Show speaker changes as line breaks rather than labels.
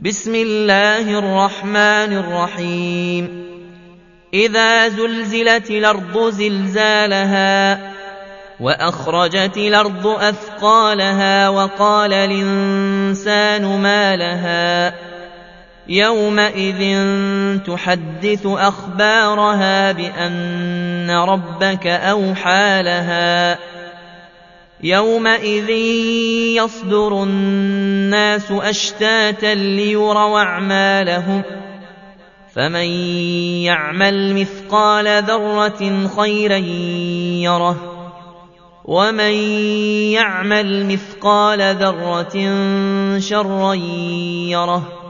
بسم الله الرحمن الرحيم إذا زلزلت الأرض زلزالها وأخرجت الأرض أثقالها وقال الإنسان ما لها يومئذ تحدث أخبارها بأن ربك أوحى لها يومئذ يصدر الناس أشتاتا ليروا أعمالهم فمن يعمل مثقال ذرة خيرا يره ومن يعمل مثقال ذرة شرا يره